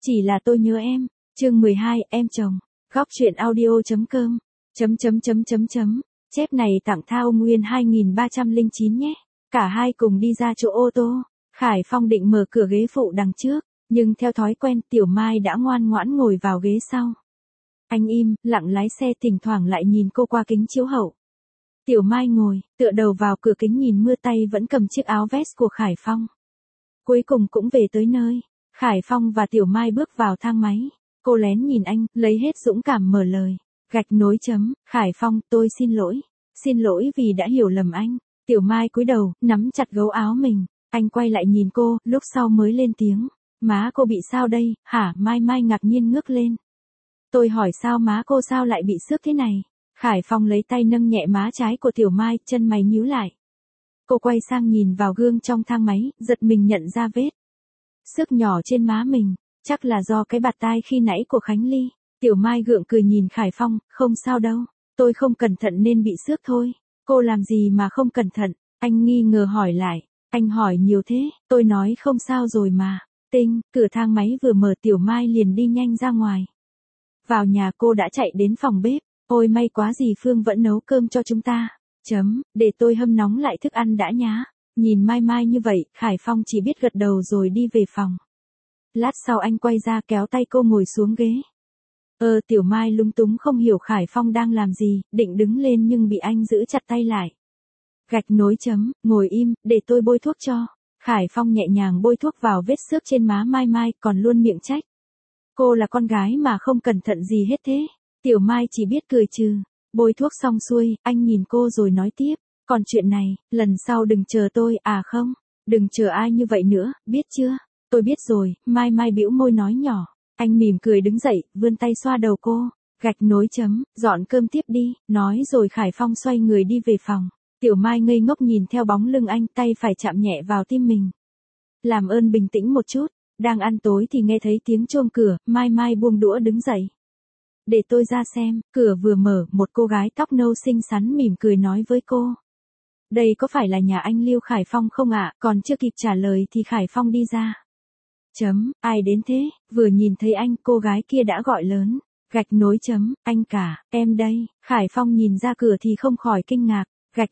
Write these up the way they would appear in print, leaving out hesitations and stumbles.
Chỉ là tôi nhớ em. Chương 12, em chồng. Góc truyện audio.com. Chép này tặng Thao Nguyên 2309 nhé. Cả hai cùng đi ra chỗ ô tô. Khải Phong định mở cửa ghế phụ đằng trước, nhưng theo thói quen Tiểu Mai đã ngoan ngoãn ngồi vào ghế sau. Anh im, lặng lái xe, thỉnh thoảng lại nhìn cô qua kính chiếu hậu. Tiểu Mai ngồi, tựa đầu vào cửa kính nhìn mưa, tay vẫn cầm chiếc áo vest của Khải Phong. Cuối cùng cũng về tới nơi. Khải Phong và Tiểu Mai bước vào thang máy. Cô lén nhìn anh, lấy hết dũng cảm mở lời. Khải Phong, tôi xin lỗi. Xin lỗi vì đã hiểu lầm anh. Tiểu Mai cúi đầu, nắm chặt gấu áo mình. Anh quay lại nhìn cô, lúc sau mới lên tiếng. Má cô bị sao đây, hả? Mai Mai ngạc nhiên ngước lên. Tôi hỏi sao má cô sao lại bị xước thế này? Khải Phong lấy tay nâng nhẹ má trái của Tiểu Mai, chân mày nhíu lại. Cô quay sang nhìn vào gương trong thang máy, giật mình nhận ra vết xước nhỏ trên má mình. Chắc là do cái bạt tai khi nãy của Khánh Ly. Tiểu Mai gượng cười nhìn Khải Phong, không sao đâu. Tôi không cẩn thận nên bị xước thôi. Cô làm gì mà không cẩn thận? Anh nghi ngờ hỏi lại. Anh hỏi nhiều thế, tôi nói không sao rồi mà. Tinh, cửa thang máy vừa mở Tiểu Mai liền đi nhanh ra ngoài. Vào nhà cô đã chạy đến phòng bếp. Ôi may quá dì Phương vẫn nấu cơm cho chúng ta. Để tôi hâm nóng lại thức ăn đã nhá. Nhìn Mai Mai như vậy, Khải Phong chỉ biết gật đầu rồi đi về phòng. Lát sau anh quay ra kéo tay cô ngồi xuống ghế. Tiểu Mai lúng túng không hiểu Khải Phong đang làm gì, định đứng lên nhưng bị anh giữ chặt tay lại. Ngồi im, để tôi bôi thuốc cho. Khải Phong nhẹ nhàng bôi thuốc vào vết xước trên má Mai Mai, còn luôn miệng trách. Cô là con gái mà không cẩn thận gì hết thế. Tiểu Mai chỉ biết cười trừ. Bôi thuốc xong xuôi, anh nhìn cô rồi nói tiếp. Còn chuyện này, lần sau đừng chờ tôi, không, đừng chờ ai như vậy nữa, biết chưa? Tôi biết rồi, Mai Mai bĩu môi nói nhỏ. Anh mỉm cười đứng dậy, vươn tay xoa đầu cô. Dọn cơm tiếp đi, nói rồi Khải Phong xoay người đi về phòng. Tiểu Mai ngây ngốc nhìn theo bóng lưng anh, tay phải chạm nhẹ vào tim mình. Làm ơn bình tĩnh một chút. Đang ăn tối thì nghe thấy tiếng chuông cửa, Mai Mai buông đũa đứng dậy. Để tôi ra xem. Cửa vừa mở, một cô gái tóc nâu xinh xắn mỉm cười nói với cô. Đây có phải là nhà anh Lưu Khải Phong không ạ? Còn chưa kịp trả lời thì Khải Phong đi ra. Ai đến thế? Vừa nhìn thấy anh, cô gái kia đã gọi lớn. Anh cả, em đây. Khải Phong nhìn ra cửa thì không khỏi kinh ngạc.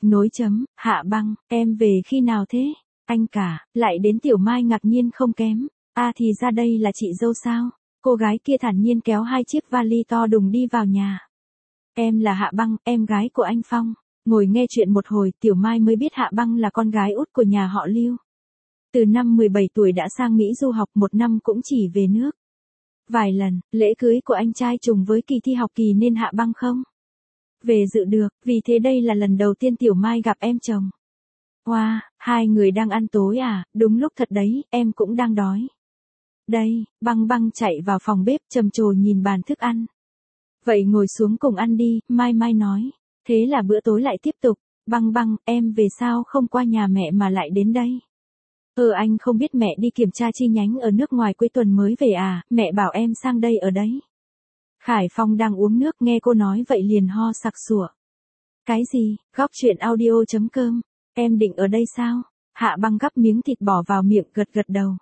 Hạ Băng, em về khi nào thế? Anh cả, lại đến. Tiểu Mai ngạc nhiên không kém. Thì ra đây là chị dâu sao? Cô gái kia thản nhiên kéo hai chiếc vali to đùng đi vào nhà. Em là Hạ Băng, em gái của anh Phong. Ngồi nghe chuyện một hồi, Tiểu Mai mới biết Hạ Băng là con gái út của nhà họ Lưu. Từ năm 17 tuổi đã sang Mỹ du học, một năm cũng chỉ về nước vài lần. Lễ cưới của anh trai trùng với kỳ thi học kỳ nên Hạ Băng không về dự được, vì thế đây là lần đầu tiên Tiểu Mai gặp em chồng. Wow, hai người đang ăn tối à? Đúng lúc thật đấy, em cũng đang đói. Đây, Băng Băng chạy vào phòng bếp trầm trồ nhìn bàn thức ăn. Vậy ngồi xuống cùng ăn đi, Mai Mai nói. Thế là bữa tối lại tiếp tục. Băng Băng, em về sao không qua nhà mẹ mà lại đến đây? Anh không biết mẹ đi kiểm tra chi nhánh ở nước ngoài cuối tuần mới về à, mẹ bảo em sang đây ở đấy. Khải Phong đang uống nước nghe cô nói vậy liền ho sặc sủa. Cái gì? Góc truyện audio.com. Em định ở đây sao? Hạ Băng gắp miếng thịt bỏ vào miệng, gật đầu.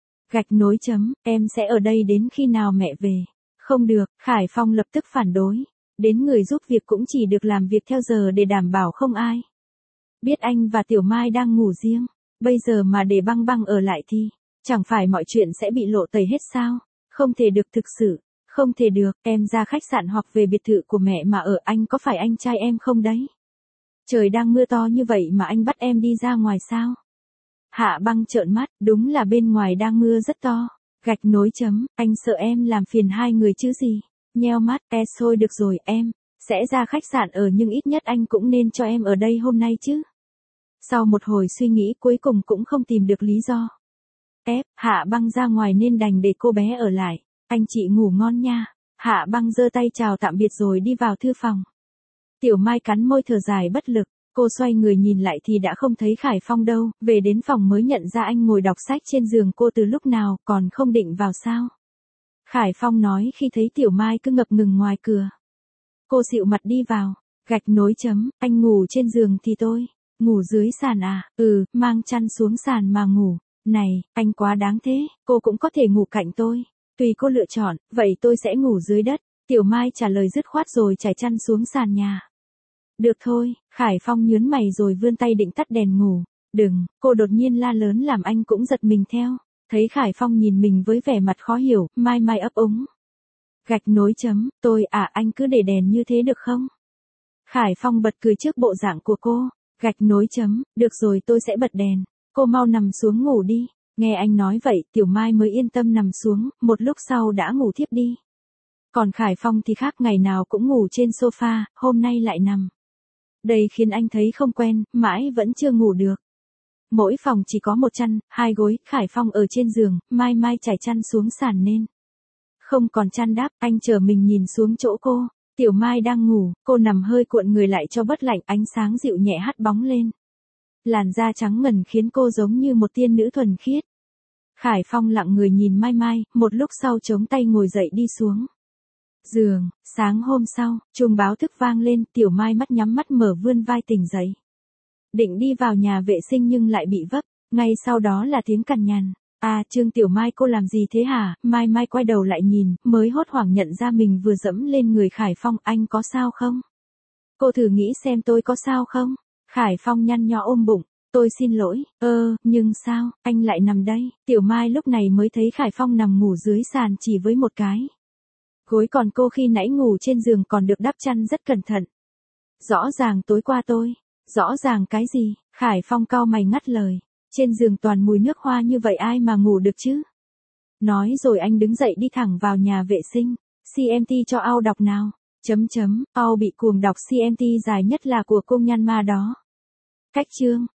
Em sẽ ở đây đến khi nào mẹ về? Không được, Khải Phong lập tức phản đối. Đến người giúp việc cũng chỉ được làm việc theo giờ để đảm bảo không ai biết anh và Tiểu Mai đang ngủ riêng. Bây giờ mà để Băng Băng ở lại thì chẳng phải mọi chuyện sẽ bị lộ tẩy hết sao? Không thể được, thực sự không thể được. Em ra khách sạn hoặc về biệt thự của mẹ mà ở. Anh có phải anh trai em không đấy? Trời đang mưa to như vậy mà anh bắt em đi ra ngoài sao? Hạ Băng trợn mắt, đúng là bên ngoài đang mưa rất to. Anh sợ em làm phiền hai người chứ gì? Nheo mắt, thôi được rồi, em sẽ ra khách sạn ở nhưng ít nhất anh cũng nên cho em ở đây hôm nay chứ. Sau một hồi suy nghĩ cuối cùng cũng không tìm được lý do. Hạ Băng ra ngoài nên đành để cô bé ở lại. Anh chị ngủ ngon nha. Hạ Băng giơ tay chào tạm biệt rồi đi vào thư phòng. Tiểu Mai cắn môi thở dài bất lực. Cô xoay người nhìn lại thì đã không thấy Khải Phong đâu. Về đến phòng mới nhận ra anh ngồi đọc sách trên giường cô từ lúc nào, còn không định vào sao? Khải Phong nói khi thấy Tiểu Mai cứ ngập ngừng ngoài cửa. Cô dịu mặt đi vào. Anh ngủ trên giường thì tôi ngủ dưới sàn à? Mang chăn xuống sàn mà ngủ. Này, anh quá đáng thế, cô cũng có thể ngủ cạnh tôi. Tùy cô lựa chọn, vậy tôi sẽ ngủ dưới đất. Tiểu Mai trả lời dứt khoát rồi trải chăn xuống sàn nhà. Được thôi, Khải Phong nhớn mày rồi vươn tay định tắt đèn ngủ. Đừng, cô đột nhiên la lớn làm anh cũng giật mình theo. Thấy Khải Phong nhìn mình với vẻ mặt khó hiểu, Mai Mai ấp úng. Gạch nối chấm, anh cứ để đèn như thế được không? Khải Phong bật cười trước bộ dạng của cô. Gạch nối chấm, được rồi tôi sẽ bật đèn. Cô mau nằm xuống ngủ đi. Nghe anh nói vậy, Tiểu Mai mới yên tâm nằm xuống, một lúc sau đã ngủ thiếp đi. Còn Khải Phong thì khác, ngày nào cũng ngủ trên sofa, hôm nay lại nằm. Đây khiến anh thấy không quen, mãi vẫn chưa ngủ được. Mỗi phòng chỉ có một chăn, hai gối, Khải Phong ở trên giường, Mai Mai trải chăn xuống sàn nên. Không còn chăn đắp, anh chờ mình nhìn xuống chỗ cô. Tiểu Mai đang ngủ, cô nằm hơi cuộn người lại cho bớt lạnh, ánh sáng dịu nhẹ hắt bóng lên. Làn da trắng ngần khiến cô giống như một tiên nữ thuần khiết. Khải Phong lặng người nhìn Mai Mai, một lúc sau chống tay ngồi dậy đi xuống giường. Sáng hôm sau, chuông báo thức vang lên, Tiểu Mai mắt nhắm mắt mở vươn vai tỉnh dậy. Định đi vào nhà vệ sinh nhưng lại bị vấp, ngay sau đó là tiếng cằn nhằn. Trương Tiểu Mai cô làm gì thế hả? Mai Mai quay đầu lại nhìn, mới hốt hoảng nhận ra mình vừa dẫm lên người Khải Phong, anh có sao không? Cô thử nghĩ xem tôi có sao không? Khải Phong nhăn nhó ôm bụng. Tôi xin lỗi, nhưng sao, anh lại nằm đây? Tiểu Mai lúc này mới thấy Khải Phong nằm ngủ dưới sàn chỉ với một cái gối, còn cô khi nãy ngủ trên giường còn được đắp chăn rất cẩn thận. Rõ ràng tối qua tôi, rõ ràng cái gì? Khải Phong cau mày ngắt lời. Trên giường toàn mùi nước hoa như vậy ai mà ngủ được chứ? Nói rồi anh đứng dậy đi thẳng vào nhà vệ sinh. CMT cho Ao đọc nào. Ao bị cuồng đọc CMT dài nhất là của cô Nhan Ma đó. Cách chương.